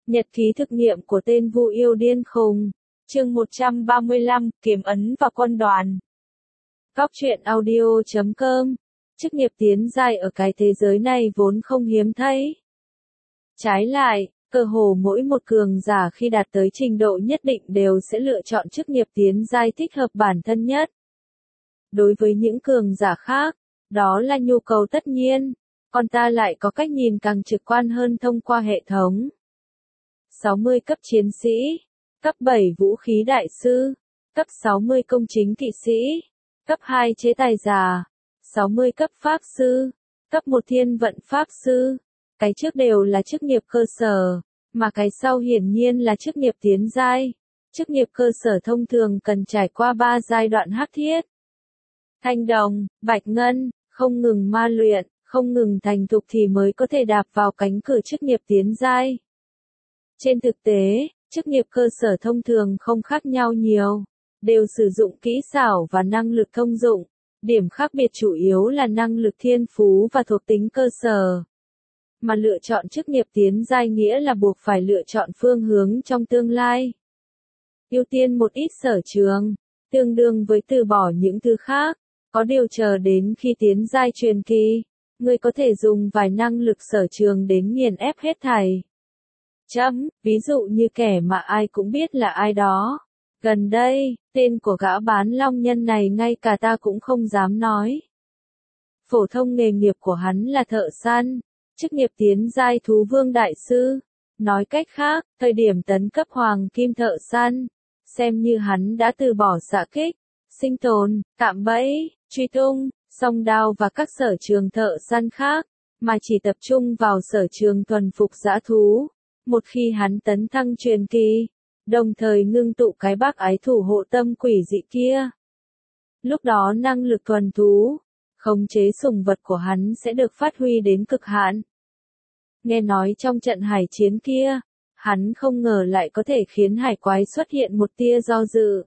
Nhật ký thực nghiệm của tên Vu yêu điên khùng. Chương 135, Kiếm ấn và quân đoàn. Góc truyện audio.com. Chức nghiệp tiến giai ở cái thế giới này vốn không hiếm thấy. Trái lại, cơ hồ mỗi một cường giả khi đạt tới trình độ nhất định đều sẽ lựa chọn chức nghiệp tiến giai thích hợp bản thân nhất. Đối với những cường giả khác, đó là nhu cầu tất nhiên, còn ta lại có cách nhìn càng trực quan hơn thông qua hệ thống. 60 cấp chiến sĩ, cấp 7 vũ khí đại sư, cấp 60 công chính kỵ sĩ, cấp 2 chế tài giả, 60 cấp pháp sư, cấp 1 thiên vận pháp sư. Cái trước đều là chức nghiệp cơ sở, mà cái sau hiển nhiên là chức nghiệp tiến giai. Chức nghiệp cơ sở thông thường cần trải qua 3 giai đoạn hắc thiết. Thanh đồng, bạch ngân, không ngừng ma luyện, không ngừng thành thục thì mới có thể đạp vào cánh cửa chức nghiệp tiến giai. Trên thực tế, chức nghiệp cơ sở thông thường không khác nhau nhiều, đều sử dụng kỹ xảo và năng lực thông dụng. Điểm khác biệt chủ yếu là năng lực thiên phú và thuộc tính cơ sở. Mà lựa chọn chức nghiệp tiến giai nghĩa là buộc phải lựa chọn phương hướng trong tương lai. Ưu tiên một ít sở trường, tương đương với từ bỏ những thứ khác. Có điều chờ đến khi tiến giai truyền kỳ, người có thể dùng vài năng lực sở trường đến nghiền ép hết thảy. Ví dụ như kẻ mà ai cũng biết là ai đó. Gần đây, tên của gã bán long nhân này ngay cả ta cũng không dám nói. Phổ thông nghề nghiệp của hắn là thợ săn, chức nghiệp tiến giai thú vương đại sư. Nói cách khác, thời điểm tấn cấp hoàng kim thợ săn, xem như hắn đã từ bỏ xạ kích, sinh tồn, cạm bẫy, truy tung, song đao và các sở trường thợ săn khác, mà chỉ tập trung vào sở trường thuần phục dã thú. Một khi hắn tấn thăng truyền kỳ, đồng thời ngưng tụ cái bác ái thủ hộ tâm quỷ dị kia. Lúc đó năng lực thuần thú, khống chế sủng vật của hắn sẽ được phát huy đến cực hạn. Nghe nói trong trận hải chiến kia, hắn không ngờ lại có thể khiến hải quái xuất hiện một tia do dự.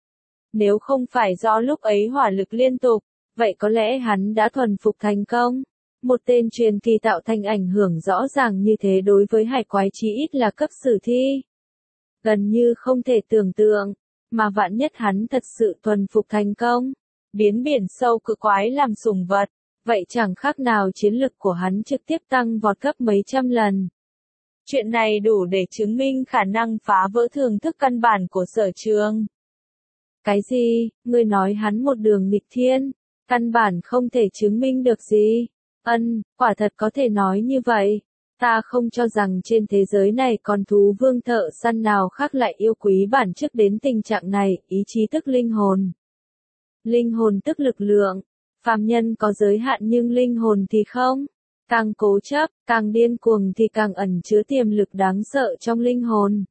Nếu không phải do lúc ấy hỏa lực liên tục, vậy có lẽ hắn đã thuần phục thành công. Một tên truyền kỳ tạo thành ảnh hưởng rõ ràng như thế đối với hải quái chí ít là cấp sử thi. Gần như không thể tưởng tượng, mà vạn nhất hắn thật sự thuần phục thành công, biến biển sâu cự quái làm sủng vật, vậy chẳng khác nào chiến lực của hắn trực tiếp tăng vọt gấp mấy trăm lần. Chuyện này đủ để chứng minh khả năng phá vỡ thưởng thức căn bản của sở trường. Cái gì, ngươi nói hắn một đường nghịch thiên, căn bản không thể chứng minh được gì. Quả thật có thể nói như vậy. Ta không cho rằng trên thế giới này còn thú vương thợ săn nào khác lại yêu quý bản chất đến tình trạng này, ý chí tức linh hồn. Linh hồn tức lực lượng. Phàm nhân có giới hạn nhưng linh hồn thì không. Càng cố chấp, càng điên cuồng thì càng ẩn chứa tiềm lực đáng sợ trong linh hồn.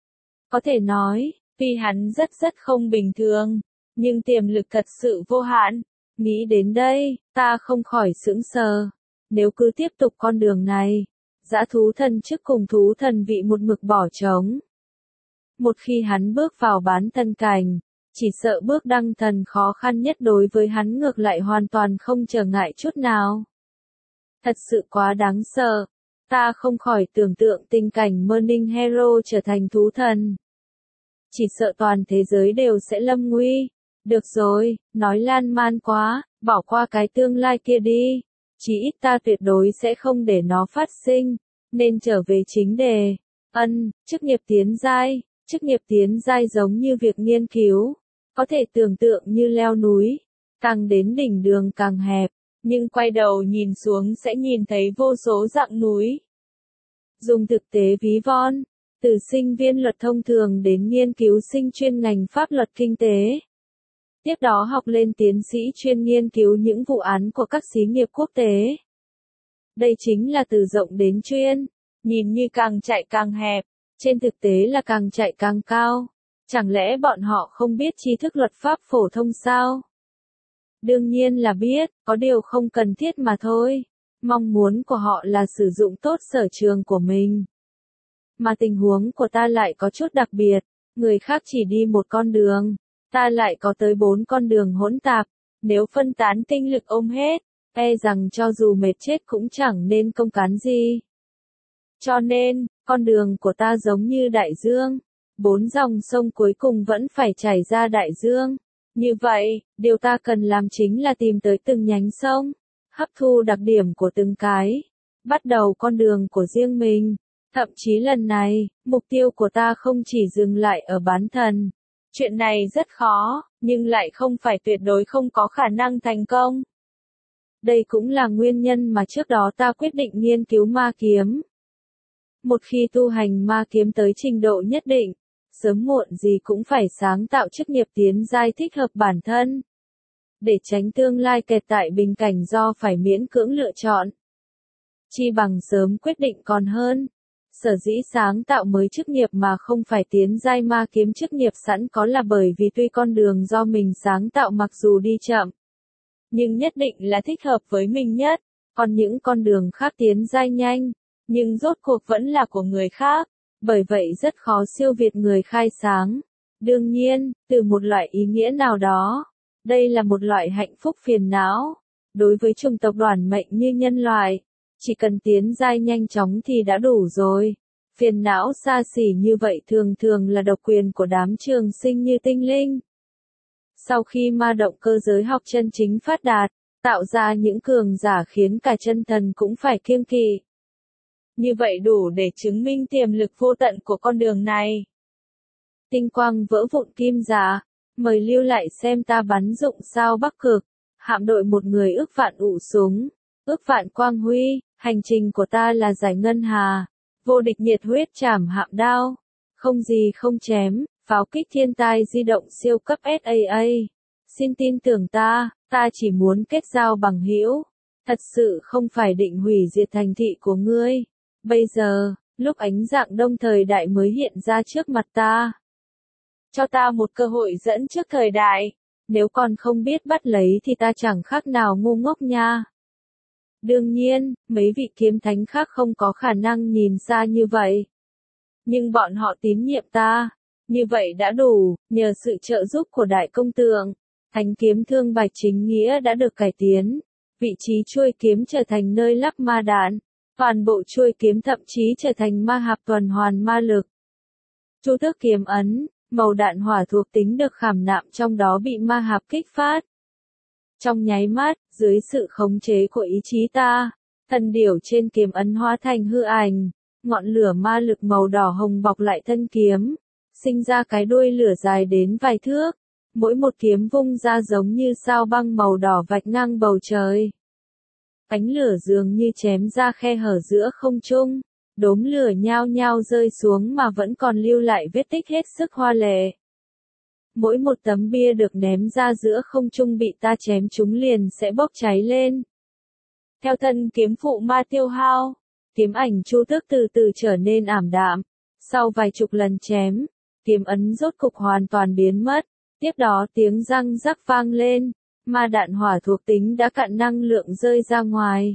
Có thể nói, vì hắn rất không bình thường, nhưng tiềm lực thật sự vô hạn. Nghĩ đến đây, ta không khỏi sững sờ. Nếu cứ tiếp tục con đường này, dã thú thần chức cùng thú thần vị một mực bỏ trống. Một khi hắn bước vào bán thân cảnh, chỉ sợ bước đăng thần khó khăn nhất đối với hắn ngược lại hoàn toàn không trở ngại chút nào. Thật sự quá đáng sợ. Ta không khỏi tưởng tượng tình cảnh Burning Hero trở thành thú thần. Chỉ sợ toàn thế giới đều sẽ lâm nguy. Được rồi, nói lan man quá, bỏ qua cái tương lai kia đi. Chỉ ít ta tuyệt đối sẽ không để nó phát sinh, nên trở về chính đề. Chức nghiệp tiến giai. Chức nghiệp tiến giai giống như việc nghiên cứu. Có thể tưởng tượng như leo núi, càng đến đỉnh đường càng hẹp, nhưng quay đầu nhìn xuống sẽ nhìn thấy vô số dặng núi. Dùng thực tế ví von, từ sinh viên luật thông thường đến nghiên cứu sinh chuyên ngành pháp luật kinh tế. Tiếp đó học lên tiến sĩ chuyên nghiên cứu những vụ án của các xí nghiệp quốc tế. Đây chính là từ rộng đến chuyên, nhìn như càng chạy càng hẹp, trên thực tế là càng chạy càng cao. Chẳng lẽ bọn họ không biết tri thức luật pháp phổ thông sao? Đương nhiên là biết, có điều không cần thiết mà thôi. Mong muốn của họ là sử dụng tốt sở trường của mình. Mà tình huống của ta lại có chút đặc biệt, người khác chỉ đi một con đường. Ta lại có tới 4 con đường hỗn tạp, nếu phân tán tinh lực ôm hết, e rằng cho dù mệt chết cũng chẳng nên công cán gì. Cho nên, Con đường của ta giống như đại dương. 4 dòng sông cuối cùng vẫn phải chảy ra đại dương. Như vậy, điều ta cần làm chính là tìm tới từng nhánh sông, hấp thu đặc điểm của từng cái, bắt đầu con đường của riêng mình. Thậm chí lần này, mục tiêu của ta không chỉ dừng lại ở bán thần. Chuyện này rất khó, nhưng lại không phải tuyệt đối không có khả năng thành công. Đây cũng là nguyên nhân mà trước đó ta quyết định nghiên cứu ma kiếm. Một khi tu hành ma kiếm tới trình độ nhất định, sớm muộn gì cũng phải sáng tạo chức nghiệp tiến giai thích hợp bản thân. Để tránh tương lai kẹt tại bình cảnh do phải miễn cưỡng lựa chọn. Chi bằng sớm quyết định còn hơn. Sở dĩ sáng tạo mới chức nghiệp mà không phải tiến giai ma kiếm chức nghiệp sẵn có là bởi vì tuy con đường do mình sáng tạo mặc dù đi chậm, nhưng nhất định là thích hợp với mình nhất. Còn những con đường khác tiến giai nhanh, nhưng rốt cuộc vẫn là của người khác. Bởi vậy rất khó siêu việt người khai sáng. Đương nhiên, từ một loại ý nghĩa nào đó, đây là một loại hạnh phúc phiền não. Đối với chủng tộc đoản mệnh như nhân loại, chỉ cần tiến giai nhanh chóng thì đã đủ rồi. Phiền não xa xỉ như vậy thường thường là độc quyền của đám trường sinh như tinh linh. Sau khi ma động cơ giới học chân chính phát đạt, tạo ra những cường giả khiến cả chân thần cũng phải kiêng kỵ. Như vậy đủ để chứng minh tiềm lực vô tận của con đường này. Tinh quang vỡ vụn kim giá, mời lưu lại xem ta bắn dụng sao Bắc Cực, hạm đội một người ước vạn ụ súng, ước vạn quang huy, hành trình của ta là giải ngân hà, vô địch nhiệt huyết chảm hạm đao, không gì không chém, pháo kích thiên tai di động siêu cấp SAA. Xin tin tưởng ta chỉ muốn kết giao bằng hữu, thật sự không phải định hủy diệt thành thị của ngươi. Bây giờ, lúc ánh dạng đông thời đại mới hiện ra trước mặt ta. Cho ta một cơ hội dẫn trước thời đại, nếu còn không biết bắt lấy thì ta chẳng khác nào ngu ngốc nha. Đương nhiên, mấy vị kiếm thánh khác không có khả năng nhìn xa như vậy. Nhưng bọn họ tín nhiệm ta, như vậy đã đủ, nhờ sự trợ giúp của đại công tượng, thánh kiếm thương bạch chính nghĩa đã được cải tiến. Vị trí chuôi kiếm trở thành nơi lắp ma đạn. Toàn bộ chuôi kiếm thậm chí trở thành ma hạp tuần hoàn ma lực. Chu tước kiếm ấn, màu đạn hỏa thuộc tính được khảm nạm trong đó bị ma hạp kích phát. Trong nháy mắt, dưới sự khống chế của ý chí ta, thần điểu trên kiếm ấn hóa thành hư ảnh, ngọn lửa ma lực màu đỏ hồng bọc lại thân kiếm, sinh ra cái đuôi lửa dài đến vài thước, mỗi một kiếm vung ra giống như sao băng màu đỏ vạch ngang bầu trời. Ánh lửa dường như chém ra khe hở giữa không trung, đốm lửa nhao nhao rơi xuống mà vẫn còn lưu lại vết tích hết sức hoa lệ. Mỗi một tấm bia được ném ra giữa không trung bị ta chém chúng liền sẽ bốc cháy lên. Theo thân kiếm phụ ma tiêu hao, kiếm ảnh Chu Tước từ từ trở nên ảm đạm. Sau vài chục lần chém, kiếm ấn rốt cục hoàn toàn biến mất. Tiếp đó tiếng răng rắc vang lên. Ma đạn hỏa thuộc tính đã cạn năng lượng rơi ra ngoài.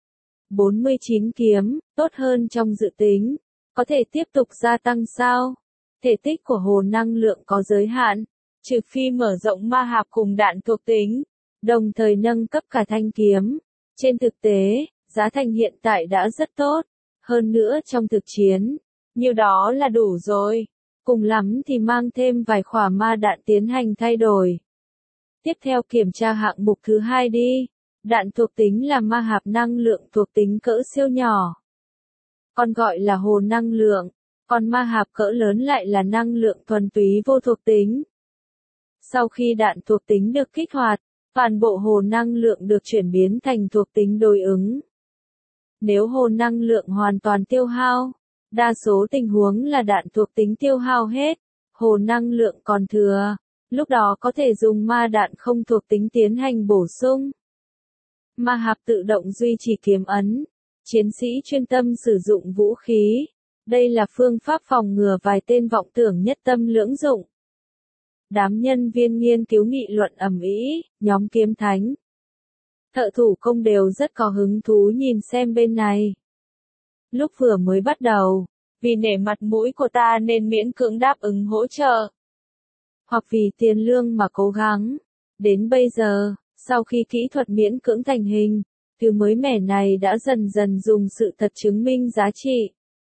49 kiếm, tốt hơn trong dự tính. Có thể tiếp tục gia tăng sao? Thể tích của hồ năng lượng có giới hạn, trừ phi mở rộng ma hạp cùng đạn thuộc tính, đồng thời nâng cấp cả thanh kiếm. Trên thực tế, giá thành hiện tại đã rất tốt. Hơn nữa trong thực chiến, nhiêu đó là đủ rồi. Cùng lắm thì mang thêm vài khỏa ma đạn tiến hành thay đổi. Tiếp theo kiểm tra hạng mục thứ 2 đi. Đạn thuộc tính là ma hạp năng lượng thuộc tính cỡ siêu nhỏ. Còn gọi là hồ năng lượng. Còn ma hạp cỡ lớn lại là năng lượng thuần túy vô thuộc tính. Sau khi đạn thuộc tính được kích hoạt, toàn bộ hồ năng lượng được chuyển biến thành thuộc tính đối ứng. Nếu hồ năng lượng hoàn toàn tiêu hao, đa số tình huống là đạn thuộc tính tiêu hao hết, hồ năng lượng còn thừa. Lúc đó có thể dùng ma đạn không thuộc tính tiến hành bổ sung. Ma hạp tự động duy trì kiếm ấn. Chiến sĩ chuyên tâm sử dụng vũ khí. Đây là phương pháp phòng ngừa vài tên vọng tưởng nhất tâm lưỡng dụng. Đám nhân viên nghiên cứu nghị luận ầm ĩ, nhóm kiếm thánh. Thợ thủ công đều rất có hứng thú nhìn xem bên này. Lúc vừa mới bắt đầu, vì nể mặt mũi của ta nên miễn cưỡng đáp ứng hỗ trợ. Hoặc vì tiền lương mà cố gắng. Đến bây giờ, sau khi kỹ thuật miễn cưỡng thành hình, thứ mới mẻ này đã dần dần dùng sự thật chứng minh giá trị.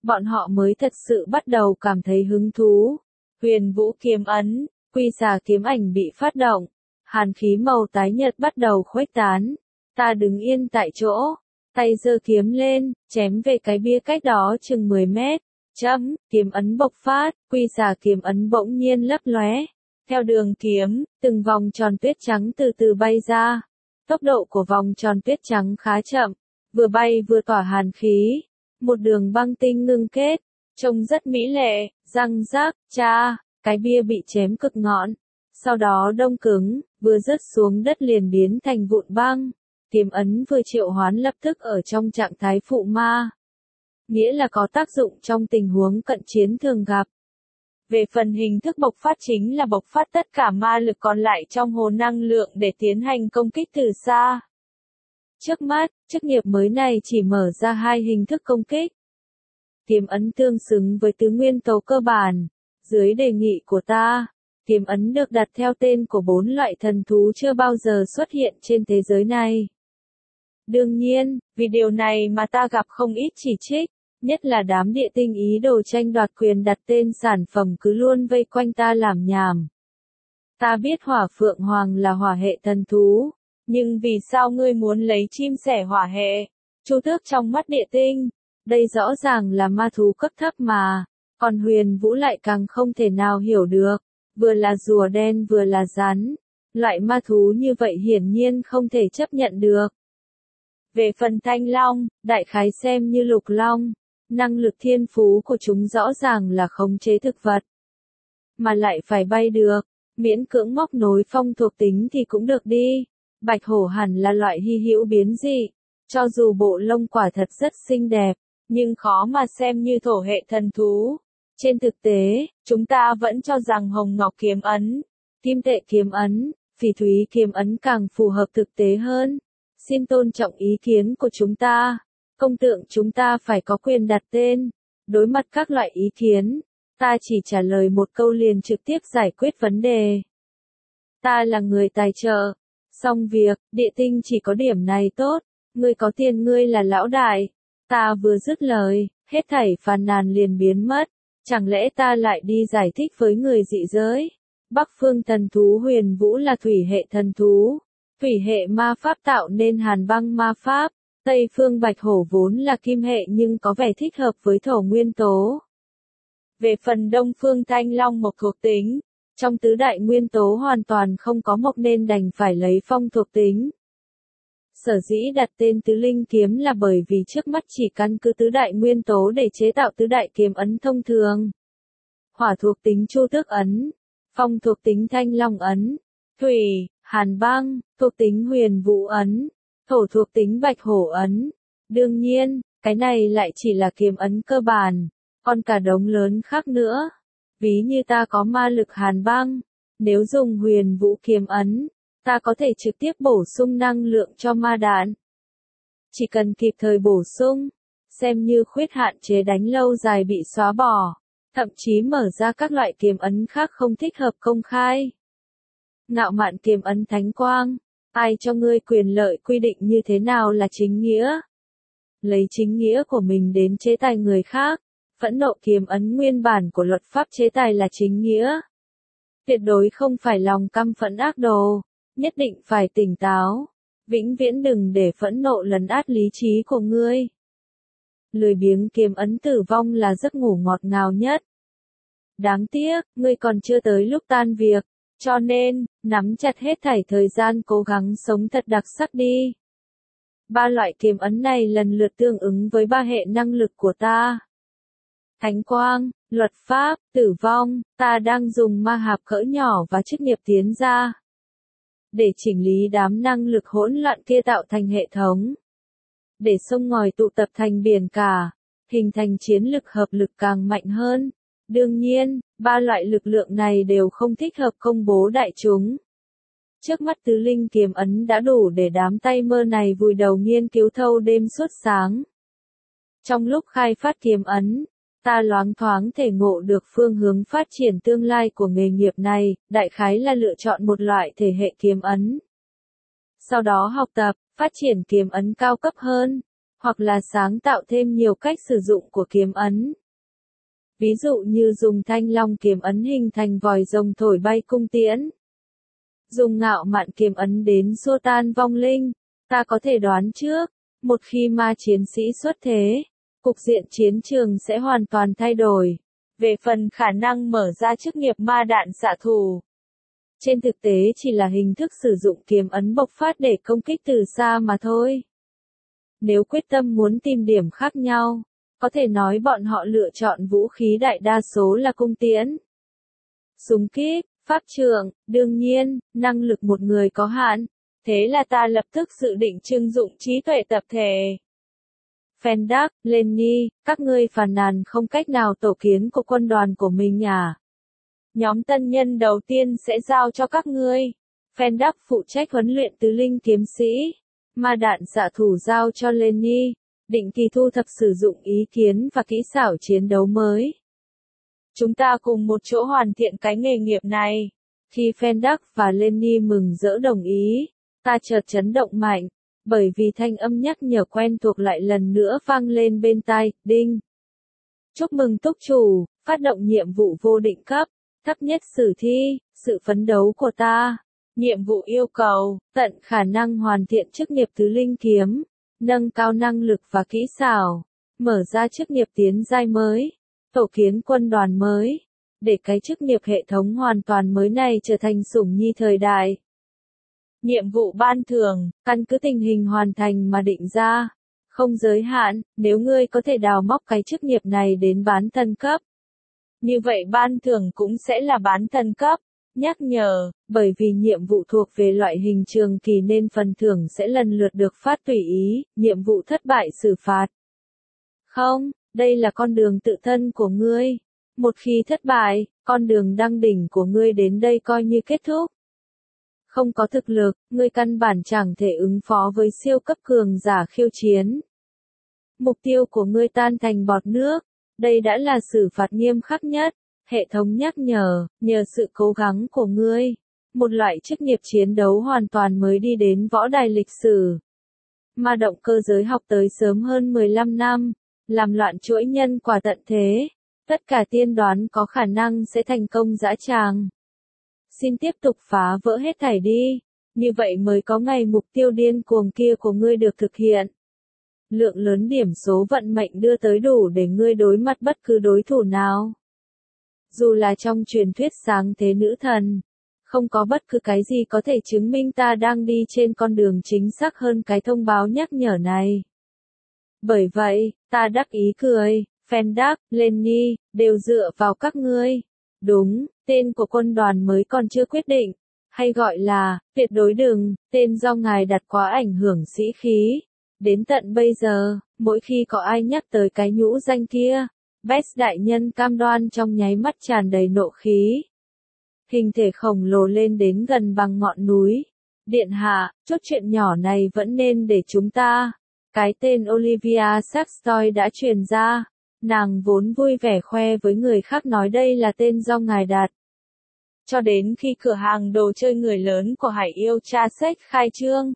bọn họ mới thật sự bắt đầu cảm thấy hứng thú. Huyền Vũ kiếm ấn, Quy Xà kiếm ảnh bị phát động, hàn khí màu tái nhợt bắt đầu khuếch tán. Ta đứng yên tại chỗ, tay giơ kiếm lên, chém về cái bia cách đó chừng 10 mét. Chấm, kiếm ấn bộc phát, Quy Xà kiếm ấn bỗng nhiên lấp lóe. Theo đường kiếm, từng vòng tròn tuyết trắng từ từ bay ra. Tốc độ của vòng tròn tuyết trắng khá chậm, vừa bay vừa tỏa hàn khí. Một đường băng tinh ngưng kết, trông rất mỹ lệ, răng rác, cái bia bị chém cực ngọn. Sau đó đông cứng, vừa rớt xuống đất liền biến thành vụn băng. Kiếm ấn vừa triệu hoán lập tức ở trong trạng thái phụ ma. Nghĩa là có tác dụng trong tình huống cận chiến thường gặp. Về phần hình thức bộc phát chính là bộc phát tất cả ma lực còn lại trong hồ năng lượng để tiến hành công kích từ xa. Trước mắt, chức nghiệp mới này chỉ mở ra 2 hình thức công kích. Kiếm ấn tương xứng với tứ nguyên tố cơ bản. Dưới đề nghị của ta, kiếm ấn được đặt theo tên của 4 loại thần thú chưa bao giờ xuất hiện trên thế giới này. Đương nhiên, vì điều này mà ta gặp không ít chỉ trích, nhất là đám địa tinh ý đồ tranh đoạt quyền đặt tên sản phẩm cứ luôn vây quanh ta làm nhảm. Ta biết Hỏa Phượng Hoàng là hỏa hệ thần thú, nhưng vì sao ngươi muốn lấy chim sẻ hỏa hệ? Chu Tước trong mắt địa tinh, đây rõ ràng là ma thú cấp thấp mà, còn Huyền Vũ lại càng không thể nào hiểu được, vừa là rùa đen vừa là rắn, loại ma thú như vậy hiển nhiên không thể chấp nhận được. Về phần Thanh Long, đại khái xem như lục long, năng lực thiên phú của chúng rõ ràng là khống chế thực vật, mà lại phải bay được, miễn cưỡng móc nối phong thuộc tính thì cũng được đi. Bạch hổ hẳn là loại hy hữu biến dị, cho dù bộ lông quả thật rất xinh đẹp, nhưng khó mà xem như thổ hệ thần thú. Trên thực tế, chúng ta vẫn cho rằng hồng ngọc kiếm ấn, kim tệ kiếm ấn, phỉ thúy kiếm ấn càng phù hợp thực tế hơn. Xin tôn trọng ý kiến của chúng ta. Công tượng chúng ta phải có quyền đặt tên. Đối mặt các loại ý kiến, ta chỉ trả lời một câu liền trực tiếp giải quyết vấn đề. Ta là người tài trợ. Xong việc, địa tinh chỉ có điểm này tốt. Ngươi có tiền ngươi là lão đại. Ta vừa dứt lời, hết thảy phàn nàn liền biến mất. Chẳng lẽ ta lại đi giải thích với người dị giới? Bắc phương thần thú Huyền Vũ là thủy hệ thần thú. Thủy hệ ma pháp tạo nên hàn băng ma pháp. Tây phương Bạch Hổ vốn là kim hệ nhưng có vẻ thích hợp với thổ nguyên tố. Về phần đông phương Thanh Long mộc thuộc tính, trong tứ đại nguyên tố hoàn toàn không có mộc nên đành phải lấy phong thuộc tính. Sở dĩ đặt tên tứ linh kiếm là bởi vì trước mắt chỉ căn cứ tứ đại nguyên tố để chế tạo tứ đại kiếm ấn thông thường. Hỏa thuộc tính Chu Tước ấn, phong thuộc tính Thanh Long ấn, thủy, hàn băng, thuộc tính Huyền Vũ ấn, thổ thuộc tính Bạch Hổ ấn. Đương nhiên, cái này lại chỉ là kiếm ấn cơ bản, còn cả đống lớn khác nữa. Ví như ta có ma lực hàn băng, nếu dùng Huyền Vũ kiếm ấn, ta có thể trực tiếp bổ sung năng lượng cho ma đạn. Chỉ cần kịp thời bổ sung, xem như khuyết hạn chế đánh lâu dài bị xóa bỏ, thậm chí mở ra các loại kiếm ấn khác không thích hợp công khai. Ngạo mạn kiếm ấn thánh quang, ai cho ngươi quyền lợi quy định như thế nào là chính nghĩa? Lấy chính nghĩa của mình đến chế tài người khác, phẫn nộ kiếm ấn nguyên bản của luật pháp chế tài là chính nghĩa. Tuyệt đối không phải lòng căm phẫn ác đồ, nhất định phải tỉnh táo, vĩnh viễn đừng để phẫn nộ lấn át lý trí của ngươi. Lười biếng kiếm ấn tử vong là giấc ngủ ngọt ngào nhất. Đáng tiếc, ngươi còn chưa tới lúc tan việc. Cho nên, nắm chặt hết thảy thời gian cố gắng sống thật đặc sắc đi. 3 loại kiếm ấn này lần lượt tương ứng với 3 hệ năng lực của ta. Thánh quang, luật pháp, tử vong, ta đang dùng ma hạp cỡ nhỏ và chức nghiệp tiến ra. Để chỉnh lý đám năng lực hỗn loạn kia tạo thành hệ thống. Để sông ngòi tụ tập thành biển cả, hình thành chiến lực hợp lực càng mạnh hơn. Đương nhiên, 3 loại lực lượng này đều không thích hợp công bố đại chúng. Trước mắt tứ linh kiếm ấn đã đủ để đám tay mơ này vùi đầu nghiên cứu thâu đêm suốt sáng. Trong lúc khai phát kiếm ấn, ta loáng thoáng thể ngộ được phương hướng phát triển tương lai của nghề nghiệp này, đại khái là lựa chọn một loại thể hệ kiếm ấn. Sau đó học tập, phát triển kiếm ấn cao cấp hơn, hoặc là sáng tạo thêm nhiều cách sử dụng của kiếm ấn. Ví dụ như dùng thanh long kiếm ấn hình thành vòi rồng thổi bay cung tiễn. Dùng ngạo mạn kiếm ấn đến xua tan vong linh. Ta có thể đoán trước, một khi ma chiến sĩ xuất thế, cục diện chiến trường sẽ hoàn toàn thay đổi. Về phần khả năng mở ra chức nghiệp ma đạn xạ thủ, trên thực tế chỉ là hình thức sử dụng kiếm ấn bộc phát để công kích từ xa mà thôi. Nếu quyết tâm muốn tìm điểm khác nhau, có thể nói bọn họ lựa chọn vũ khí đại đa số là cung tiễn, súng kíp, pháp trượng. Đương nhiên, năng lực một người có hạn, thế là ta lập tức dự định trưng dụng trí tuệ tập thể. Fendak, Lenny, các ngươi phàn nàn không cách nào tổ kiến của quân đoàn của mình à? Nhóm tân nhân đầu tiên sẽ giao cho các ngươi. Fendak phụ trách huấn luyện tứ linh kiếm sĩ. Ma đạn xạ thủ giao cho Lenny, định kỳ thu thập sử dụng ý kiến và kỹ xảo chiến đấu mới. Chúng ta cùng một chỗ hoàn thiện cái nghề nghiệp này. Khi Fendak và Lenny mừng rỡ đồng ý, ta chợt chấn động mạnh, bởi vì thanh âm nhắc nhở quen thuộc lại lần nữa vang lên bên tai. Đinh! Chúc mừng túc chủ, phát động nhiệm vụ vô định cấp, thấp nhất sử thi, sự phấn đấu của ta. Nhiệm vụ yêu cầu, tận khả năng hoàn thiện chức nghiệp tứ linh kiếm, nâng cao năng lực và kỹ xảo, mở ra chức nghiệp tiến giai mới, tổ kiến quân đoàn mới, để cái chức nghiệp hệ thống hoàn toàn mới này trở thành sủng nhi thời đại. Nhiệm vụ ban thưởng, căn cứ tình hình hoàn thành mà định ra, không giới hạn. Nếu ngươi có thể đào móc cái chức nghiệp này đến bán thần cấp, như vậy ban thưởng cũng sẽ là bán thần cấp. Nhắc nhở, bởi vì nhiệm vụ thuộc về loại hình trường kỳ nên phần thưởng sẽ lần lượt được phát tùy ý. Nhiệm vụ thất bại xử phạt. Không, đây là con đường tự thân của ngươi. Một khi thất bại, con đường đăng đỉnh của ngươi đến đây coi như kết thúc. Không có thực lực, ngươi căn bản chẳng thể ứng phó với siêu cấp cường giả khiêu chiến. Mục tiêu của ngươi tan thành bọt nước. Đây đã là xử phạt nghiêm khắc nhất. Hệ thống nhắc nhở, nhờ sự cố gắng của ngươi, một loại chức nghiệp chiến đấu hoàn toàn mới đi đến võ đài lịch sử. Ma động cơ giới học tới sớm hơn 15 năm, làm loạn chuỗi nhân quả tận thế. Tất cả tiên đoán có khả năng sẽ thành công dã tràng. Xin tiếp tục phá vỡ hết thảy đi, như vậy mới có ngày mục tiêu điên cuồng kia của ngươi được thực hiện. Lượng lớn điểm số vận mệnh đưa tới đủ để ngươi đối mặt bất cứ đối thủ nào. Dù là trong truyền thuyết sáng thế nữ thần, không có bất cứ cái gì có thể chứng minh ta đang đi trên con đường chính xác hơn cái thông báo nhắc nhở này. Bởi vậy, ta đắc ý cười, Fendak, Lenny, đều dựa vào các ngươi. Đúng, tên của quân đoàn mới còn chưa quyết định, hay gọi là, tuyệt đối đừng, tên do ngài đặt quá ảnh hưởng sĩ khí. Đến tận bây giờ, mỗi khi có ai nhắc tới cái nhũ danh kia, Bess đại nhân cam đoan trong nháy mắt tràn đầy nộ khí. Hình thể khổng lồ lên đến gần bằng ngọn núi. Điện hạ, chốt chuyện nhỏ này vẫn nên để chúng ta. Cái tên Olivia Saxtoy đã truyền ra. Nàng vốn vui vẻ khoe với người khác nói đây là tên do ngài đặt. Cho đến khi cửa hàng đồ chơi người lớn của Hải Yêu Chasek khai trương,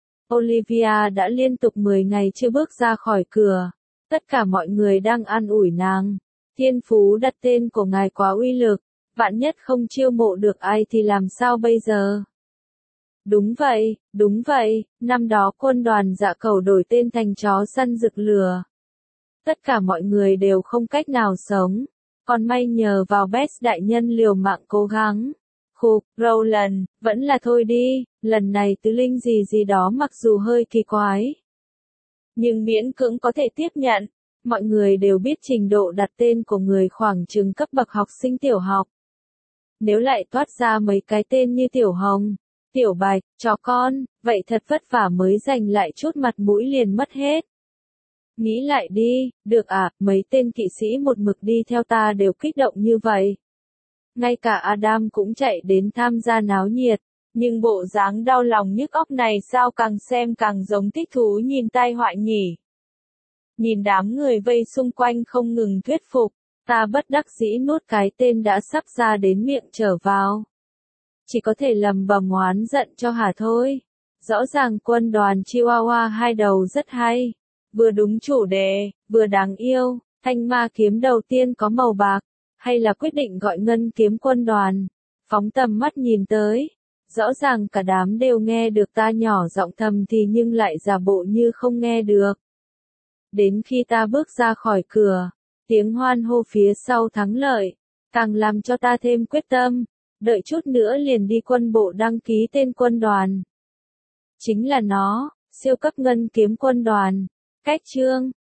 Olivia đã liên tục 10 ngày chưa bước ra khỏi cửa. Tất cả mọi người đang an ủi nàng. Thiên phú đặt tên của ngài quá uy lực, vạn nhất không chiêu mộ được ai thì làm sao bây giờ? Đúng vậy, năm đó quân đoàn Dạ Cầu đổi tên thành chó săn rực lửa. Tất cả mọi người đều không cách nào sống, còn may nhờ vào Bess đại nhân liều mạng cố gắng. Khục, Roland, vẫn là thôi đi, lần này tứ linh gì đó mặc dù hơi kỳ quái, nhưng miễn cưỡng có thể tiếp nhận. Mọi người đều biết trình độ đặt tên của người khoảng chừng cấp bậc học sinh tiểu học. Nếu lại toát ra mấy cái tên như Tiểu Hồng, Tiểu Bạch, chó con, vậy thật vất vả mới giành lại chút mặt mũi liền mất hết. Nghĩ lại đi, được à, mấy tên kỵ sĩ một mực đi theo ta đều kích động như vậy. Ngay cả Adam cũng chạy đến tham gia náo nhiệt, nhưng bộ dáng đau lòng nhức óc này sao càng xem càng giống thích thú nhìn tai họa nhỉ. Nhìn đám người vây xung quanh không ngừng thuyết phục, ta bất đắc dĩ nuốt cái tên đã sắp ra đến miệng trở vào. Chỉ có thể lầm bầm oán giận cho hả thôi. Rõ ràng quân đoàn Chihuahua hai đầu rất hay, vừa đúng chủ đề, vừa đáng yêu. Thanh ma kiếm đầu tiên có màu bạc, hay là quyết định gọi Ngân Kiếm Quân đoàn? Phóng tầm mắt nhìn tới, rõ ràng cả đám đều nghe được ta nhỏ giọng thầm thì nhưng lại giả bộ như không nghe được. Đến khi ta bước ra khỏi cửa, tiếng hoan hô phía sau thắng lợi, càng làm cho ta thêm quyết tâm, đợi chút nữa liền đi quân bộ đăng ký tên quân đoàn. Chính là nó, siêu cấp Ngân Kiếm Quân đoàn. Cách chương